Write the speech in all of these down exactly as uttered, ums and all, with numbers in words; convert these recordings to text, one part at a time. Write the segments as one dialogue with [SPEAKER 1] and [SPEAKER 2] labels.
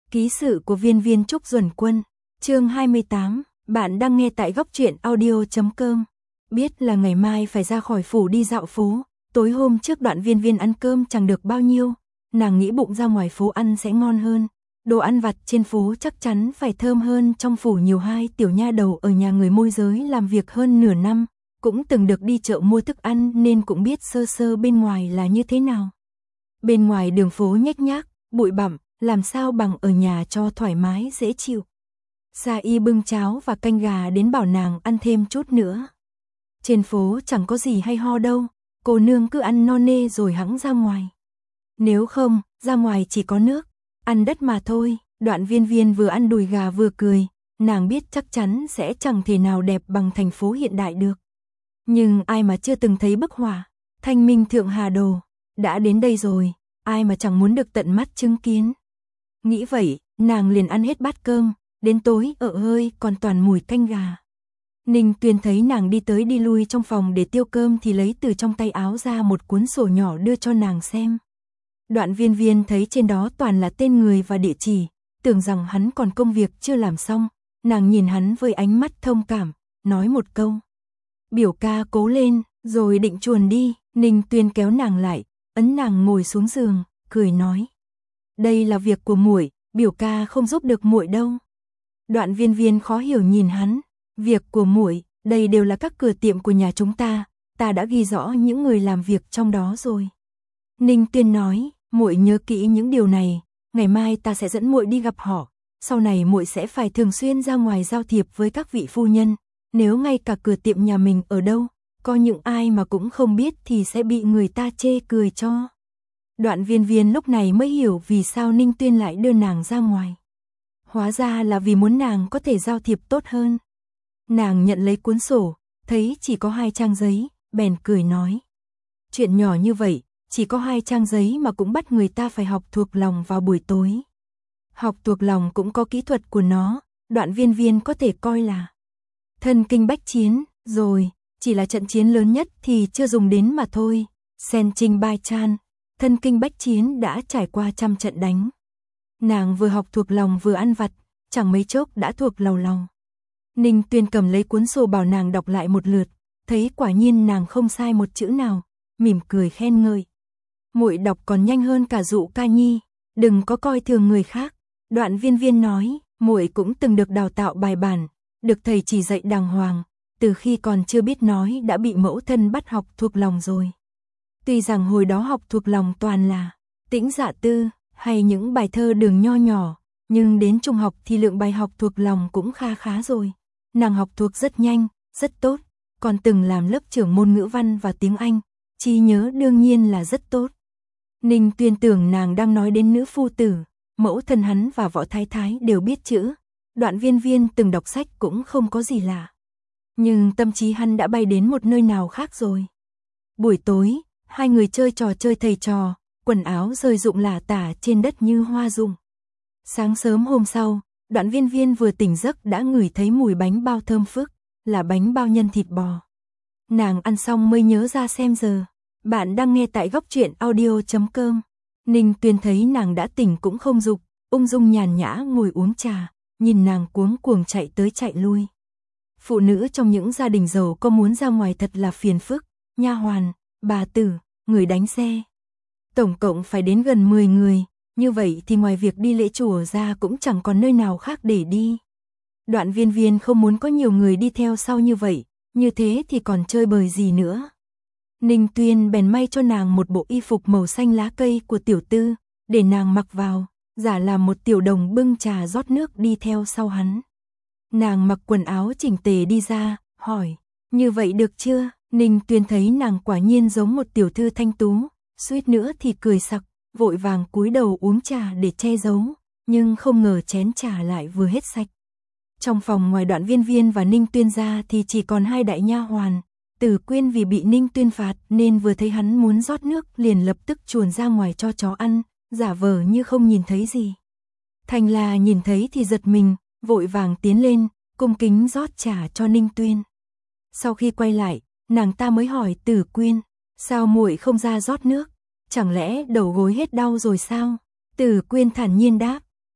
[SPEAKER 1] Ký sự của viên viên Trúc Duẩn Quân, chương hai mươi tám, bạn đang nghe tại góc truyện audio chấm com. Biết là ngày mai phải ra khỏi phủ đi dạo phố, tối hôm trước Đoạn Viên Viên ăn cơm chẳng được bao nhiêu, nàng nghĩ bụng ra ngoài phố ăn sẽ ngon hơn, đồ ăn vặt trên phố chắc chắn phải thơm hơn trong phủ nhiều. Hai tiểu nha đầu ở nhà người môi giới làm việc hơn nửa năm, cũng từng được đi chợ mua thức ăn nên cũng biết sơ sơ bên ngoài là như thế nào. Bên ngoài đường phố nhếch nhác, bụi bặm, làm sao bằng ở nhà cho thoải mái dễ chịu. Sa Y bưng cháo và canh gà đến bảo nàng ăn thêm chút nữa. Trên phố chẳng có gì hay ho đâu, cô nương cứ ăn no nê rồi hẵng ra ngoài. Nếu không, ra ngoài chỉ có nước, ăn đất mà thôi. Đoạn Viên Viên vừa ăn đùi gà vừa cười, nàng biết chắc chắn sẽ chẳng thể nào đẹp bằng thành phố hiện đại được. Nhưng ai mà chưa từng thấy bức họa Thanh Minh Thượng Hà Đồ, đã đến đây rồi, ai mà chẳng muốn được tận mắt chứng kiến. Nghĩ vậy, nàng liền ăn hết bát cơm, đến tối ợ hơi còn toàn mùi canh gà. Ninh Tuyên thấy nàng đi tới đi lui trong phòng để tiêu cơm thì lấy từ trong tay áo ra một cuốn sổ nhỏ đưa cho nàng xem. Đoạn Viên Viên thấy trên đó toàn là tên người và địa chỉ, tưởng rằng hắn còn công việc chưa làm xong, nàng nhìn hắn với ánh mắt thông cảm, nói một câu: "Biểu ca cố lên", rồi định chuồn đi. Ninh Tuyên kéo nàng lại, ấn nàng ngồi xuống giường, cười nói: "Đây là việc của muội, biểu ca không giúp được muội đâu." Đoạn Viên Viên khó hiểu nhìn hắn, "Việc của muội, đây đều là các cửa tiệm của nhà chúng ta, ta đã ghi rõ những người làm việc trong đó rồi." Ninh Tuyên nói: "Muội nhớ kỹ những điều này, ngày mai ta sẽ dẫn muội đi gặp họ, sau này muội sẽ phải thường xuyên ra ngoài giao thiệp với các vị phu nhân, nếu ngay cả cửa tiệm nhà mình ở đâu, có những ai mà cũng không biết thì sẽ bị người ta chê cười cho." Đoạn Viên Viên lúc này mới hiểu vì sao Ninh Tuyên lại đưa nàng ra ngoài. Hóa ra là vì muốn nàng có thể giao thiệp tốt hơn. Nàng nhận lấy cuốn sổ, thấy chỉ có hai trang giấy, bèn cười nói: "Chuyện nhỏ như vậy, chỉ có hai trang giấy mà cũng bắt người ta phải học thuộc lòng vào buổi tối." Học thuộc lòng cũng có kỹ thuật của nó, Đoạn Viên Viên có thể coi là thân kinh bách chiến, rồi, chỉ là trận chiến lớn nhất thì chưa dùng đến mà thôi. Sen Trinh Bai Chan, thân kinh bách chiến đã trải qua trăm trận đánh. Nàng vừa học thuộc lòng vừa ăn vặt, chẳng mấy chốc đã thuộc lầu lầu. Ninh Tuyên cầm lấy cuốn sổ bảo nàng đọc lại một lượt, thấy quả nhiên nàng không sai một chữ nào, mỉm cười khen ngợi: "Muội đọc còn nhanh hơn cả Dụ ca nhi, đừng có coi thường người khác." Đoạn Viên Viên nói: "Muội cũng từng được đào tạo bài bản, được thầy chỉ dạy đàng hoàng, từ khi còn chưa biết nói đã bị mẫu thân bắt học thuộc lòng rồi. Tuy rằng hồi đó học thuộc lòng toàn là Tĩnh Dạ Tư hay những bài thơ đường nho nhỏ, nhưng đến trung học thì lượng bài học thuộc lòng cũng kha khá rồi. Nàng học thuộc rất nhanh, rất tốt, còn từng làm lớp trưởng môn ngữ văn và tiếng Anh, trí nhớ đương nhiên là rất tốt." Ninh Tuyên tưởng nàng đang nói đến nữ phu tử, mẫu thân hắn và Võ Thái Thái đều biết chữ. Đoạn Viên Viên từng đọc sách cũng không có gì lạ. Nhưng tâm trí hắn đã bay đến một nơi nào khác rồi. Buổi tối, hai người chơi trò chơi thầy trò, quần áo rơi rụng lả tả trên đất như hoa rụng. Sáng sớm hôm sau, Đoạn Viên Viên vừa tỉnh giấc đã ngửi thấy mùi bánh bao thơm phức, là bánh bao nhân thịt bò. Nàng ăn xong mới nhớ ra xem giờ. Bạn đang nghe tại góc truyện audio chấm com. Ninh Tuyên thấy nàng đã tỉnh cũng không dục, ung dung nhàn nhã ngồi uống trà, nhìn nàng cuống cuồng chạy tới chạy lui. Phụ nữ trong những gia đình giàu có muốn ra ngoài thật là phiền phức, nha hoàn, bà tử, người đánh xe. Tổng cộng phải đến gần mười người, như vậy thì ngoài việc đi lễ chùa ra cũng chẳng còn nơi nào khác để đi. Đoạn Viên Viên không muốn có nhiều người đi theo sau như vậy, như thế thì còn chơi bời gì nữa. Ninh Tuyên bèn may cho nàng một bộ y phục màu xanh lá cây của tiểu tư, để nàng mặc vào, giả làm một tiểu đồng bưng trà rót nước đi theo sau hắn. Nàng mặc quần áo chỉnh tề đi ra, hỏi: "Như vậy được chưa?" Ninh Tuyên thấy nàng quả nhiên giống một tiểu thư thanh tú, suýt nữa thì cười sặc, vội vàng cúi đầu uống trà để che giấu, nhưng không ngờ chén trà lại vừa hết sạch. Trong phòng ngoài Đoạn Viên Viên và Ninh Tuyên ra thì chỉ còn hai đại nha hoàn. Tử Quyên vì bị Ninh Tuyên phạt nên vừa thấy hắn muốn rót nước liền lập tức chuồn ra ngoài cho chó ăn, giả vờ như không nhìn thấy gì. Thành là nhìn thấy thì giật mình, vội vàng tiến lên, cung kính rót trà cho Ninh Tuyên. Sau khi quay lại, nàng ta mới hỏi Tử Quyên: "Sao muội không ra rót nước? Chẳng lẽ đầu gối hết đau rồi sao?" Tử Quyên thản nhiên đáp: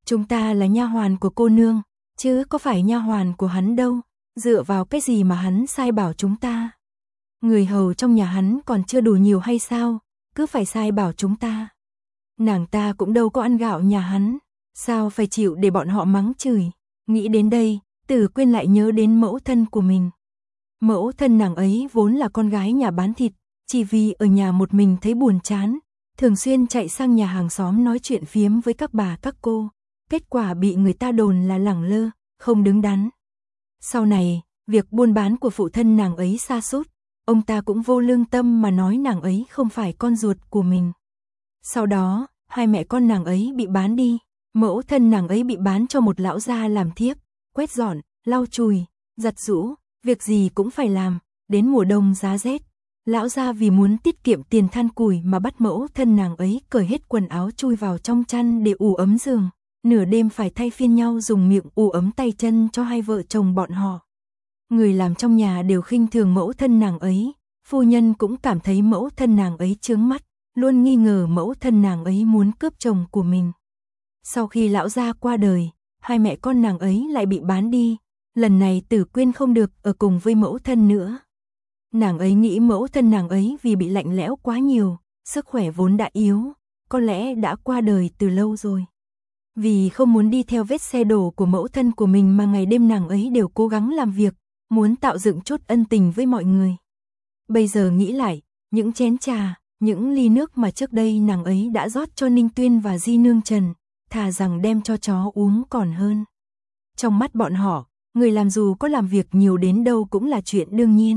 [SPEAKER 1] Chúng ta là nha hoàn của cô nương, chứ có phải nha hoàn của hắn đâu, dựa vào cái gì mà hắn sai bảo chúng ta? Người hầu trong nhà hắn còn chưa đủ nhiều hay sao, cứ phải sai bảo chúng ta. Nàng ta cũng đâu có ăn gạo nhà hắn, sao phải chịu để bọn họ mắng chửi. Nghĩ đến đây, Tử Quyên lại nhớ đến mẫu thân của mình. Mẫu thân nàng ấy vốn là con gái nhà bán thịt, chỉ vì ở nhà một mình thấy buồn chán, thường xuyên chạy sang nhà hàng xóm nói chuyện phiếm với các bà các cô, kết quả bị người ta đồn là lẳng lơ, không đứng đắn. Sau này, việc buôn bán của phụ thân nàng ấy sa sút, ông ta cũng vô lương tâm mà nói nàng ấy không phải con ruột của mình. Sau đó, hai mẹ con nàng ấy bị bán đi, mẫu thân nàng ấy bị bán cho một lão gia làm thiếp, quét dọn, lau chùi, giặt giũ, việc gì cũng phải làm, đến mùa đông giá rét. Lão gia vì muốn tiết kiệm tiền than củi mà bắt mẫu thân nàng ấy cởi hết quần áo chui vào trong chăn để ủ ấm giường, nửa đêm phải thay phiên nhau dùng miệng ủ ấm tay chân cho hai vợ chồng bọn họ. Người làm trong nhà đều khinh thường mẫu thân nàng ấy, phu nhân cũng cảm thấy mẫu thân nàng ấy chướng mắt, luôn nghi ngờ mẫu thân nàng ấy muốn cướp chồng của mình. Sau khi lão gia qua đời, hai mẹ con nàng ấy lại bị bán đi, lần này Tử Quyên không được ở cùng với mẫu thân nữa. Nàng ấy nghĩ mẫu thân nàng ấy vì bị lạnh lẽo quá nhiều, sức khỏe vốn đã yếu, có lẽ đã qua đời từ lâu rồi. Vì không muốn đi theo vết xe đổ của mẫu thân của mình mà ngày đêm nàng ấy đều cố gắng làm việc, muốn tạo dựng chút ân tình với mọi người. Bây giờ nghĩ lại, những chén trà, những ly nước mà trước đây nàng ấy đã rót cho Ninh Tuyên và Di Nương Trần, thà rằng đem cho chó uống còn hơn. Trong mắt bọn họ, người làm dù có làm việc nhiều đến đâu cũng là chuyện đương nhiên.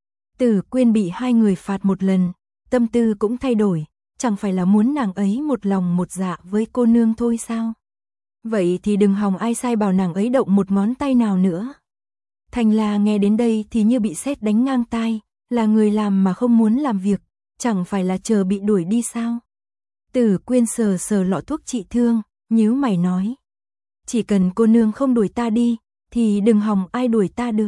[SPEAKER 1] Tử Quyên bị hai người phạt một lần, tâm tư cũng thay đổi, chẳng phải là muốn nàng ấy một lòng một dạ với cô nương thôi sao? Vậy thì đừng hòng ai sai bảo nàng ấy động một ngón tay nào nữa. Thành La nghe đến đây thì như bị sét đánh ngang tai, là người làm mà không muốn làm việc, chẳng phải là chờ bị đuổi đi sao? Tử Quyên sờ sờ lọ thuốc trị thương, nhíu mày nói. Chỉ cần cô nương không đuổi ta đi, thì đừng hòng ai đuổi ta được.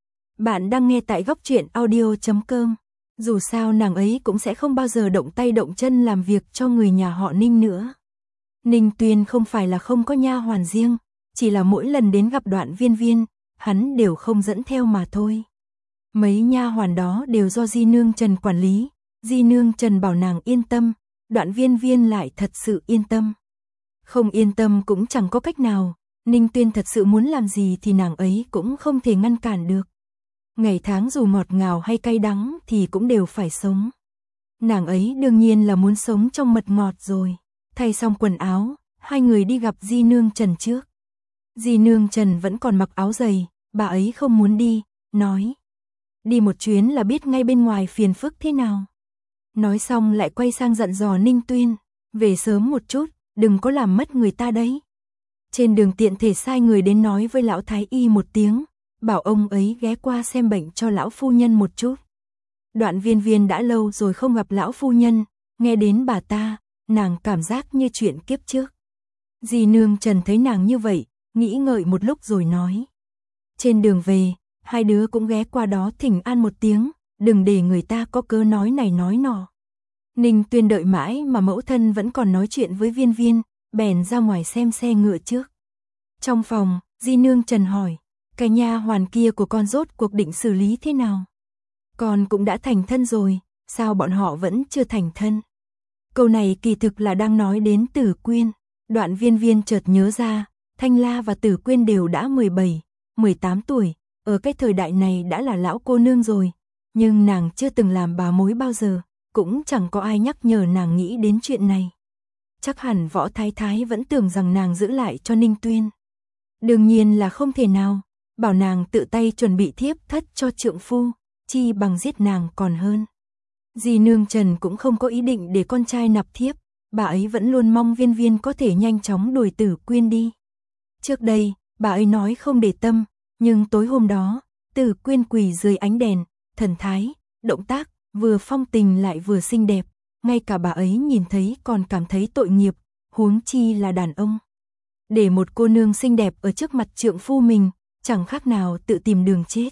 [SPEAKER 1] Bạn đang nghe tại góc truyện audio chấm com. Dù sao nàng ấy cũng sẽ không bao giờ động tay động chân làm việc cho người nhà họ Ninh nữa. Ninh Tuyên không phải là không có nha hoàn riêng, chỉ là mỗi lần đến gặp Đoạn Viên Viên, hắn đều không dẫn theo mà thôi. Mấy nha hoàn đó đều do Di Nương Trần quản lý, Di Nương Trần bảo nàng yên tâm, Đoạn Viên Viên lại thật sự yên tâm. Không yên tâm cũng chẳng có cách nào, Ninh Tuyên thật sự muốn làm gì thì nàng ấy cũng không thể ngăn cản được. Ngày tháng dù ngọt ngào hay cay đắng thì cũng đều phải sống. Nàng ấy đương nhiên là muốn sống trong mật ngọt rồi. Thay xong quần áo, hai người đi gặp Di Nương Trần trước. Di Nương Trần vẫn còn mặc áo dày, bà ấy không muốn đi, nói. Đi một chuyến là biết ngay bên ngoài phiền phức thế nào. Nói xong lại quay sang dặn dò Ninh Tuyên, về sớm một chút, đừng có làm mất người ta đấy. Trên đường tiện thể sai người đến nói với lão thái y một tiếng, bảo ông ấy ghé qua xem bệnh cho lão phu nhân một chút. Đoạn Viên Viên đã lâu rồi không gặp lão phu nhân, nghe đến bà ta, nàng cảm giác như chuyện kiếp trước. Di Nương Trần thấy nàng như vậy, nghĩ ngợi một lúc rồi nói. Trên đường về, hai đứa cũng ghé qua đó thỉnh an một tiếng, đừng để người ta có cớ nói này nói nọ. Ninh Tuyên đợi mãi mà mẫu thân vẫn còn nói chuyện với Viên Viên, bèn ra ngoài xem xe ngựa trước. Trong phòng, Di Nương Trần hỏi, cái nha hoàn kia của con rốt cuộc định xử lý thế nào? Con cũng đã thành thân rồi, sao bọn họ vẫn chưa thành thân? Câu này kỳ thực là đang nói đến Tử Quyên. Đoạn Viên Viên chợt nhớ ra, Thanh La và Tử Quyên đều đã mười bảy, mười tám tuổi, ở cái thời đại này đã là lão cô nương rồi, nhưng nàng chưa từng làm bà mối bao giờ, cũng chẳng có ai nhắc nhở nàng nghĩ đến chuyện này. Chắc hẳn Võ Thái Thái vẫn tưởng rằng nàng giữ lại cho Ninh Tuyên. Đương nhiên là không thể nào, bảo nàng tự tay chuẩn bị thiếp thất cho trượng phu, chi bằng giết nàng còn hơn. Di Nương Trần cũng không có ý định để con trai nạp thiếp, bà ấy vẫn luôn mong Viên Viên có thể nhanh chóng đuổi Tử Quyên đi. Trước đây, bà ấy nói không để tâm, nhưng tối hôm đó, Tử Quyên quỳ dưới ánh đèn, thần thái, động tác, vừa phong tình lại vừa xinh đẹp, ngay cả bà ấy nhìn thấy còn cảm thấy tội nghiệp, huống chi là đàn ông. Để một cô nương xinh đẹp ở trước mặt trượng phu mình, chẳng khác nào tự tìm đường chết.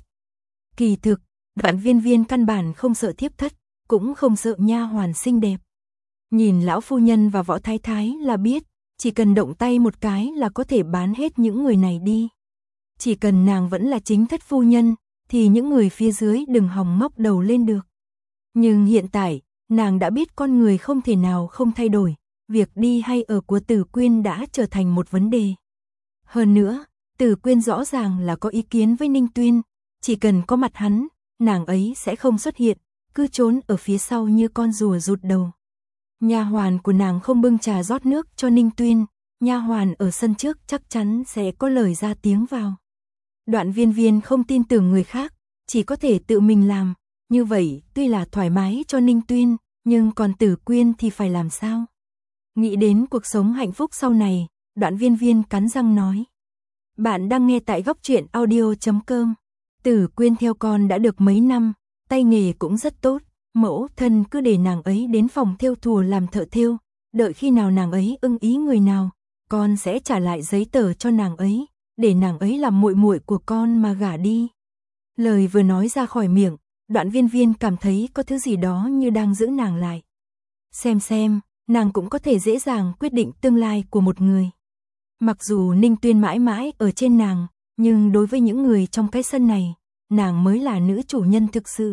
[SPEAKER 1] Kỳ thực, Đoạn Viên Viên căn bản không sợ thiếp thất, cũng không sợ nha hoàn xinh đẹp. Nhìn lão phu nhân và Võ Thái Thái là biết, chỉ cần động tay một cái là có thể bán hết những người này đi. Chỉ cần nàng vẫn là chính thất phu nhân, thì những người phía dưới đừng hòng ngóc đầu lên được. Nhưng hiện tại, nàng đã biết con người không thể nào không thay đổi, việc đi hay ở của Tử Quyên đã trở thành một vấn đề. Hơn nữa, Tử Quyên rõ ràng là có ý kiến với Ninh Tuyên, chỉ cần có mặt hắn, nàng ấy sẽ không xuất hiện, cứ trốn ở phía sau như con rùa rụt đầu. Nha hoàn của nàng không bưng trà rót nước cho Ninh Tuyên, nha hoàn ở sân trước chắc chắn sẽ có lời ra tiếng vào. Đoạn Viên Viên không tin tưởng người khác, chỉ có thể tự mình làm, như vậy tuy là thoải mái cho Ninh Tuyên, nhưng còn Tử Quyên thì phải làm sao? Nghĩ đến cuộc sống hạnh phúc sau này, Đoạn Viên Viên cắn răng nói. Bạn đang nghe tại góc truyện audio chấm com. Tử Quyên theo con đã được mấy năm, tay nghề cũng rất tốt, mẫu thân cứ để nàng ấy đến phòng thêu thùa làm thợ thêu, đợi khi nào nàng ấy ưng ý người nào, con sẽ trả lại giấy tờ cho nàng ấy, để nàng ấy làm muội muội của con mà gả đi. Lời vừa nói ra khỏi miệng, Đoạn Viên Viên cảm thấy có thứ gì đó như đang giữ nàng lại. Xem xem, nàng cũng có thể dễ dàng quyết định tương lai của một người. Mặc dù Ninh Tuyên mãi mãi ở trên nàng, nhưng đối với những người trong cái sân này, nàng mới là nữ chủ nhân thực sự.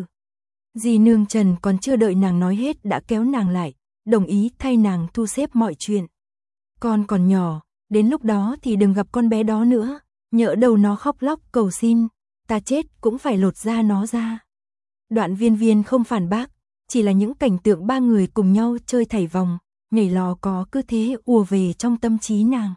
[SPEAKER 1] Dì nương Trần còn chưa đợi nàng nói hết đã kéo nàng lại, đồng ý thay nàng thu xếp mọi chuyện. Con còn nhỏ, đến lúc đó thì đừng gặp con bé đó nữa, nhỡ đầu nó khóc lóc cầu xin, ta chết cũng phải lột da nó ra. Đoạn Viên Viên không phản bác, chỉ là những cảnh tượng ba người cùng nhau chơi thảy vòng, nhảy lò có cứ thế ùa về trong tâm trí nàng.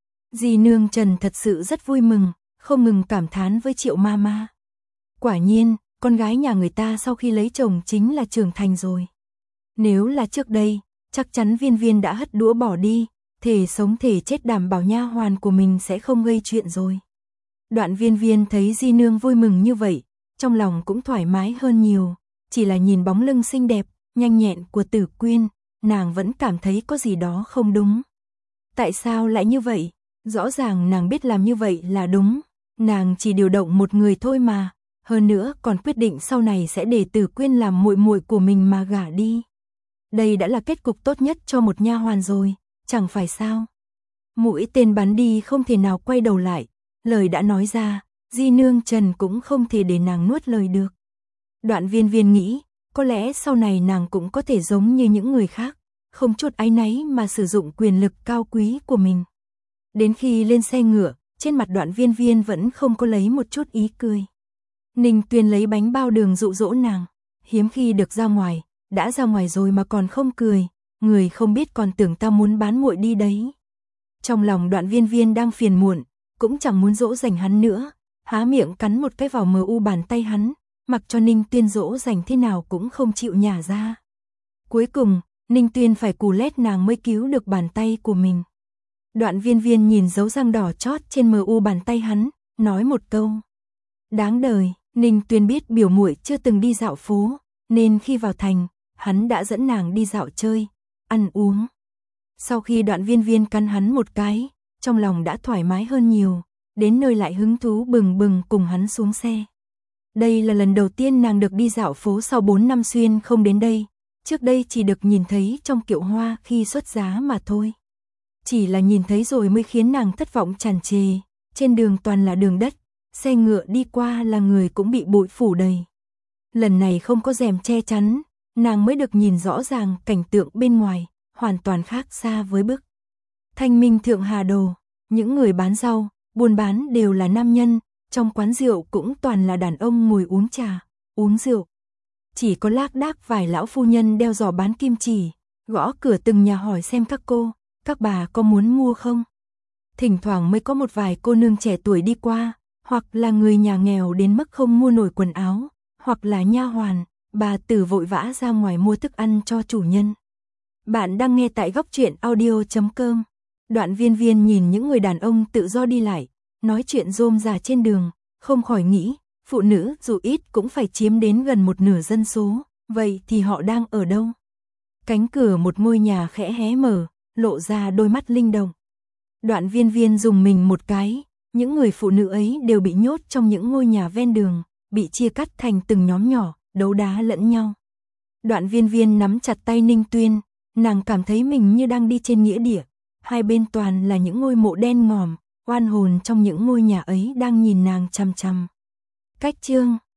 [SPEAKER 1] Dì nương Trần thật sự rất vui mừng, không ngừng cảm thán với Triệu ma ma. Quả nhiên, con gái nhà người ta sau khi lấy chồng chính là trưởng thành rồi. Nếu là trước đây, chắc chắn Viên Viên đã hất đũa bỏ đi, thể sống thể chết đảm bảo nha hoàn của mình sẽ không gây chuyện rồi. Đoạn Viên Viên thấy di nương vui mừng như vậy, trong lòng cũng thoải mái hơn nhiều, chỉ là nhìn bóng lưng xinh đẹp, nhanh nhẹn của Tử Quyên, nàng vẫn cảm thấy có gì đó không đúng. Tại sao lại như vậy? Rõ ràng nàng biết làm như vậy là đúng, nàng chỉ điều động một người thôi mà, hơn nữa còn quyết định sau này sẽ để Tử Quyên làm muội muội của mình mà gả đi. Đây đã là kết cục tốt nhất cho một nha hoàn rồi, chẳng phải sao? Mũi tên bắn đi không thể nào quay đầu lại, lời đã nói ra, di nương Trần cũng không thể để nàng nuốt lời được. Đoạn Viên Viên nghĩ, có lẽ sau này nàng cũng có thể giống như những người khác, không chút áy náy mà sử dụng quyền lực cao quý của mình. Đến khi lên xe ngựa, trên mặt Đoạn Viên Viên vẫn không có lấy một chút ý cười. Ninh Tuyên lấy bánh bao đường dụ dỗ nàng, hiếm khi được ra ngoài, đã ra ngoài rồi mà còn không cười, người không biết còn tưởng ta muốn bán muội đi đấy. Trong lòng Đoạn Viên Viên đang phiền muộn, cũng chẳng muốn dỗ dành hắn nữa, há miệng cắn một cái vào mờ u bàn tay hắn, mặc cho Ninh Tuyên dỗ dành thế nào cũng không chịu nhả ra. Cuối cùng, Ninh Tuyên phải cù lét nàng mới cứu được bàn tay của mình. Đoạn Viên Viên nhìn dấu răng đỏ chót trên mờ u bàn tay hắn, nói một câu. Đáng đời, Ninh Tuyên biết biểu muội chưa từng đi dạo phố, nên khi vào thành, hắn đã dẫn nàng đi dạo chơi, ăn uống. Sau khi Đoạn Viên Viên cắn hắn một cái, trong lòng đã thoải mái hơn nhiều, đến nơi lại hứng thú bừng bừng cùng hắn xuống xe. Đây là lần đầu tiên nàng được đi dạo phố sau bốn năm xuyên không đến đây, trước đây chỉ được nhìn thấy trong Kiệu Hoa khi xuất giá mà thôi. Chỉ là nhìn thấy rồi mới khiến nàng thất vọng tràn trề, trên đường toàn là đường đất, xe ngựa đi qua là người cũng bị bụi phủ đầy. Lần này không có rèm che chắn, nàng mới được nhìn rõ ràng cảnh tượng bên ngoài, hoàn toàn khác xa với bức. Thanh Minh Thượng Hà Đồ, những người bán rau, buôn bán đều là nam nhân, trong quán rượu cũng toàn là đàn ông ngồi uống trà, uống rượu. Chỉ có lác đác vài lão phu nhân đeo giỏ bán kim chỉ, gõ cửa từng nhà hỏi xem các cô, các bà có muốn mua không. Thỉnh thoảng mới có một vài cô nương trẻ tuổi đi qua, hoặc là người nhà nghèo đến mức không mua nổi quần áo, hoặc là nha hoàn, bà tử vội vã ra ngoài mua thức ăn cho chủ nhân. Bạn đang nghe tại góc truyện audio chấm com. Đoạn Viên Viên nhìn những người đàn ông tự do đi lại, nói chuyện rôm rả trên đường, không khỏi nghĩ, phụ nữ dù ít cũng phải chiếm đến gần một nửa dân số, vậy thì họ đang ở đâu? Cánh cửa một ngôi nhà khẽ hé mở, lộ ra đôi mắt linh động. Đoạn Viên Viên dùng mình một cái, những người phụ nữ ấy đều bị nhốt trong những ngôi nhà ven đường, bị chia cắt thành từng nhóm nhỏ, đấu đá lẫn nhau. Đoạn Viên Viên nắm chặt tay Ninh Tuyên, nàng cảm thấy mình như đang đi trên nghĩa địa. hai bên toàn là những ngôi mộ đen ngòm, oan hồn trong những ngôi nhà ấy đang nhìn nàng chằm chằm. Cách chương